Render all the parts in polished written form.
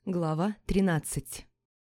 Глава 13.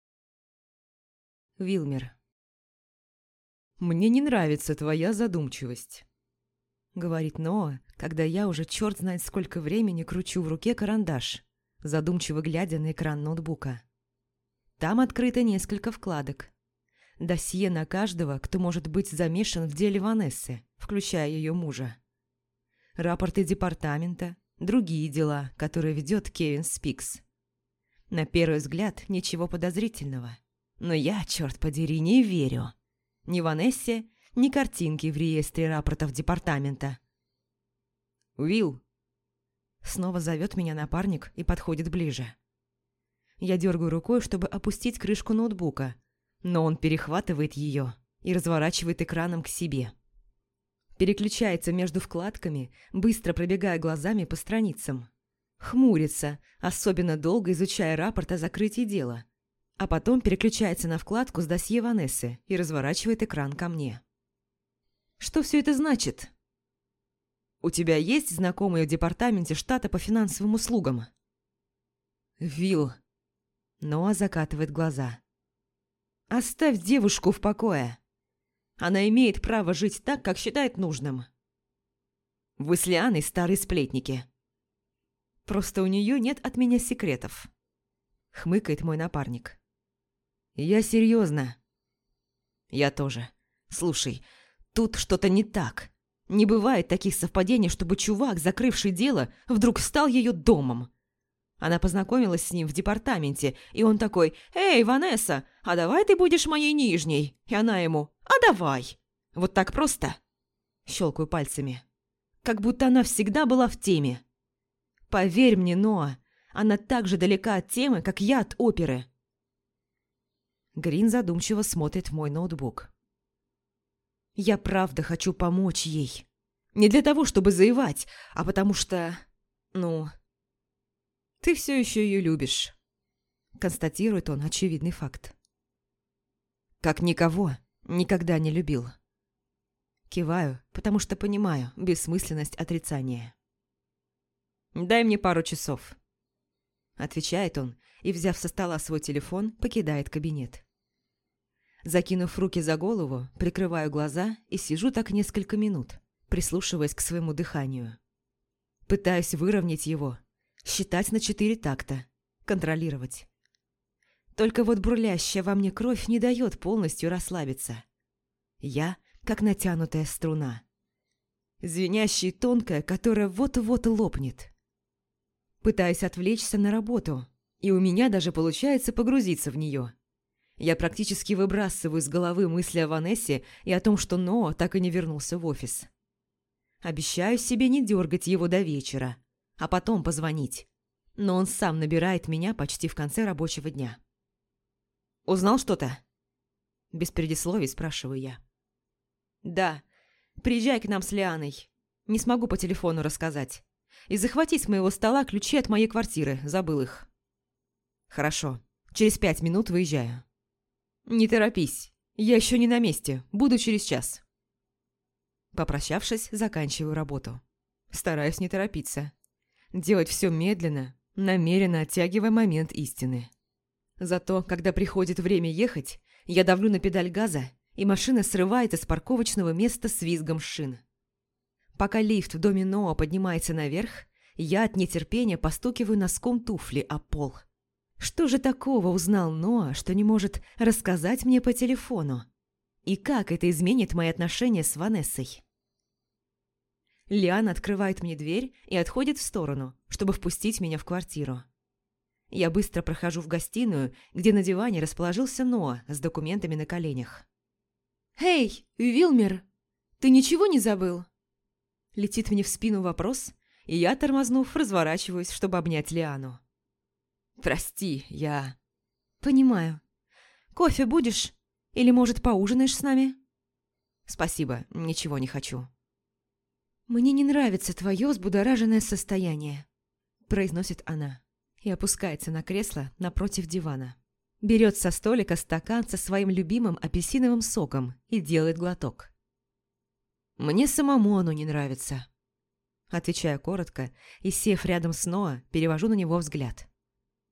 Вилмер. «Мне не нравится твоя задумчивость», — говорит Ноа, когда я уже черт знает сколько времени кручу в руке карандаш, задумчиво глядя на экран ноутбука. Там открыто несколько вкладок. Досье на каждого, кто может быть замешан в деле Ванессы, включая ее мужа. Рапорты департамента, другие дела, которые ведет Кевин Спикс. На первый взгляд ничего подозрительного. Но я, черт подери, не верю. Ни Ванессе, ни картинки в реестре рапортов департамента. «Уилл!» Снова зовет меня напарник и подходит ближе. Я дергаю рукой, чтобы опустить крышку ноутбука, но он перехватывает ее и разворачивает экраном к себе. Переключается между вкладками, быстро пробегая глазами по страницам. Хмурится, особенно долго изучая рапорт о закрытии дела, а потом переключается на вкладку с досье Ванессы и разворачивает экран ко мне. «Что все это значит?» «У тебя есть знакомые в департаменте штата по финансовым услугам?» «Вилл». Ноа закатывает глаза. «Оставь девушку в покое. Она имеет право жить так, как считает нужным. Вы с Лианой старые сплетники. Просто у нее нет от меня секретов», — хмыкает мой напарник. «Я серьезно». «Я тоже. Слушай, тут что-то не так. Не бывает таких совпадений, чтобы чувак, закрывший дело, вдруг стал ее домом. Она познакомилась с ним в департаменте, и он такой: «Эй, Ванесса, а давай ты будешь моей нижней?» И она ему: «А давай». Вот так просто. Щелкаю пальцами. Как будто она всегда была в теме. Поверь мне, Ноа, она так же далека от темы, как я от оперы. Грин задумчиво смотрит в мой ноутбук. Я правда хочу помочь ей. Не для того, чтобы заевать, а потому что... Ты все еще ее любишь. Констатирует он очевидный факт. Как никого никогда не любил. Киваю, потому что понимаю бессмысленность отрицания. «Дай мне пару часов», — отвечает он и, взяв со стола свой телефон, покидает кабинет. Закинув руки за голову, прикрываю глаза и сижу так несколько минут, прислушиваясь к своему дыханию. Пытаюсь выровнять его, считать на 4 такта, контролировать. Только вот бурлящая во мне кровь не дает полностью расслабиться. Я как натянутая струна. Звенящая и тонкая, которая вот-вот лопнет. Пытаюсь отвлечься на работу, и у меня даже получается погрузиться в нее. Я практически выбрасываю из головы мысли о Ванессе и о том, что Ноа так и не вернулся в офис. Обещаю себе не дергать его до вечера, а потом позвонить. Но он сам набирает меня почти в конце рабочего дня. «Узнал что-то?» Без предисловий спрашиваю я. «Да. Приезжай к нам с Лианой. Не смогу по телефону рассказать. И захвати с моего стола ключи от моей квартиры, забыл их». «Хорошо. Через 5 минут выезжаю». «Не торопись. Я еще не на месте. Буду через час». Попрощавшись, заканчиваю работу. Стараюсь не торопиться. Делать все медленно, намеренно оттягивая момент истины. Зато, когда приходит время ехать, я давлю на педаль газа, и машина срывается с парковочного места с визгом шин. Пока лифт в доме Ноа поднимается наверх, я от нетерпения постукиваю носком туфли о пол. Что же такого узнал Ноа, что не может рассказать мне по телефону? И как это изменит мои отношения с Ванессой? Лиана открывает мне дверь и отходит в сторону, чтобы впустить меня в квартиру. Я быстро прохожу в гостиную, где на диване расположился Ноа с документами на коленях. «Эй, Вилмер, ты ничего не забыл?» Летит мне в спину вопрос, и я, тормознув, разворачиваюсь, чтобы обнять Лиану. «Прости, я...» «Понимаю. Кофе будешь? Или, может, поужинаешь с нами?» «Спасибо, ничего не хочу». «Мне не нравится твое взбудораженное состояние», – произносит она и опускается на кресло напротив дивана. Берет со столика стакан со своим любимым апельсиновым соком и делает глоток. «Мне самому оно не нравится», – отвечаю коротко и, сев рядом с Ноа, перевожу на него взгляд.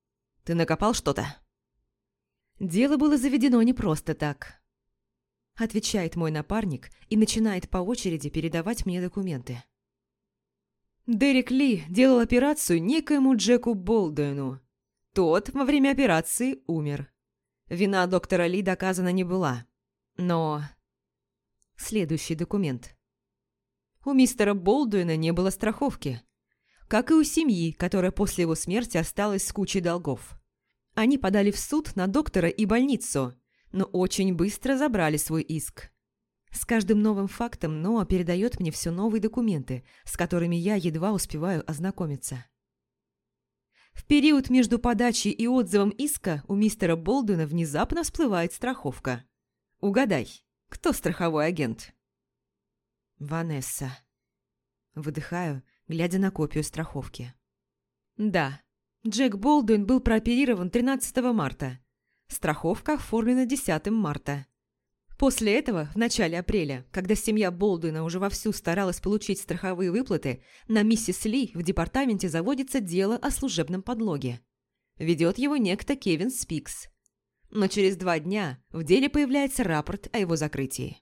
Ты накопал что-то?» «Дело было заведено не просто так», – отвечает мой напарник и начинает по очереди передавать мне документы. Дерек Ли делал операцию некоему Джеку Болдуину. Тот во время операции умер. Вина доктора Ли доказана не была. Но... Следующий документ. У мистера Болдуина не было страховки. Как и у семьи, которая после его смерти осталась с кучей долгов. Они подали в суд на доктора и больницу, но очень быстро забрали свой иск. С каждым новым фактом Ноа передает мне все новые документы, с которыми я едва успеваю ознакомиться. В период между подачей и отзывом иска у мистера Болдуина внезапно всплывает страховка. Угадай, кто страховой агент? Ванесса. Выдыхаю, глядя на копию страховки. Да, Джек Болдуин был прооперирован 13 марта. Страховка оформлена 10 марта. После этого, в начале апреля, когда семья Болдуина уже вовсю старалась получить страховые выплаты, на миссис Ли в департаменте заводится дело о служебном подлоге. Ведет его некто Кевин Спикс. Но через 2 дня в деле появляется рапорт о его закрытии.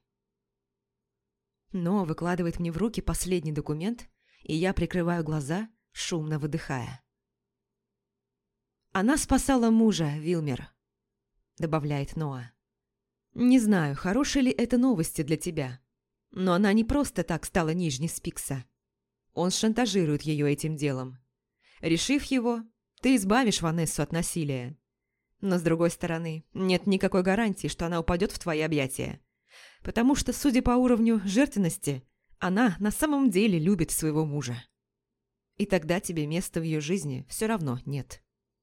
Но выкладывает мне в руки последний документ, и я прикрываю глаза, шумно выдыхая. «Она спасала мужа, Вилмер», — добавляет Ноа. «Не знаю, хорошие ли это новости для тебя, но она не просто так стала нижней Спикса. Он шантажирует ее этим делом. Решив его, ты избавишь Ванессу от насилия. Но, с другой стороны, нет никакой гарантии, что она упадет в твои объятия. Потому что, судя по уровню жертвенности, она на самом деле любит своего мужа. И тогда тебе места в ее жизни все равно нет».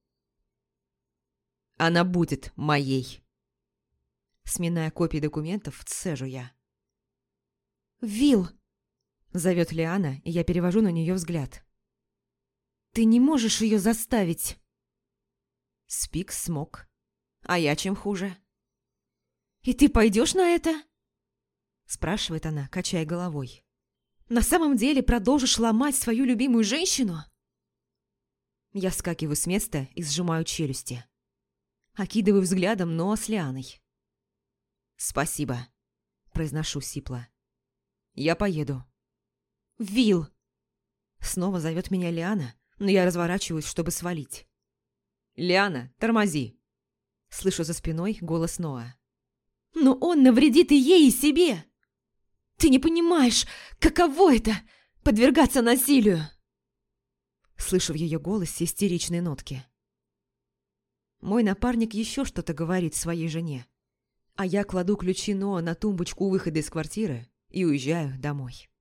«Она будет моей». Сминая копии документов, цежу я. «Вилл!» – зовет Лиана, и я перевожу на нее взгляд. «Ты не можешь ее заставить!» Спикс смог. А я чем хуже? «И ты пойдешь на это?» – спрашивает она, качая головой. «На самом деле продолжишь ломать свою любимую женщину?» Я вскакиваю с места и сжимаю челюсти. Окидываю взглядом Ноа с Лианой. «Спасибо», – произношу сипло. «Я поеду». «Вилл!» Снова зовет меня Лиана, но я разворачиваюсь, чтобы свалить. «Лиана, тормози!» Слышу за спиной голос Ноа. «Но он навредит и ей, и себе! Ты не понимаешь, каково это – подвергаться насилию!» Слышу в ее голосе истеричные нотки. Мой напарник еще что-то говорит своей жене, а я кладу ключи Ноа на тумбочку у выхода из квартиры и уезжаю домой.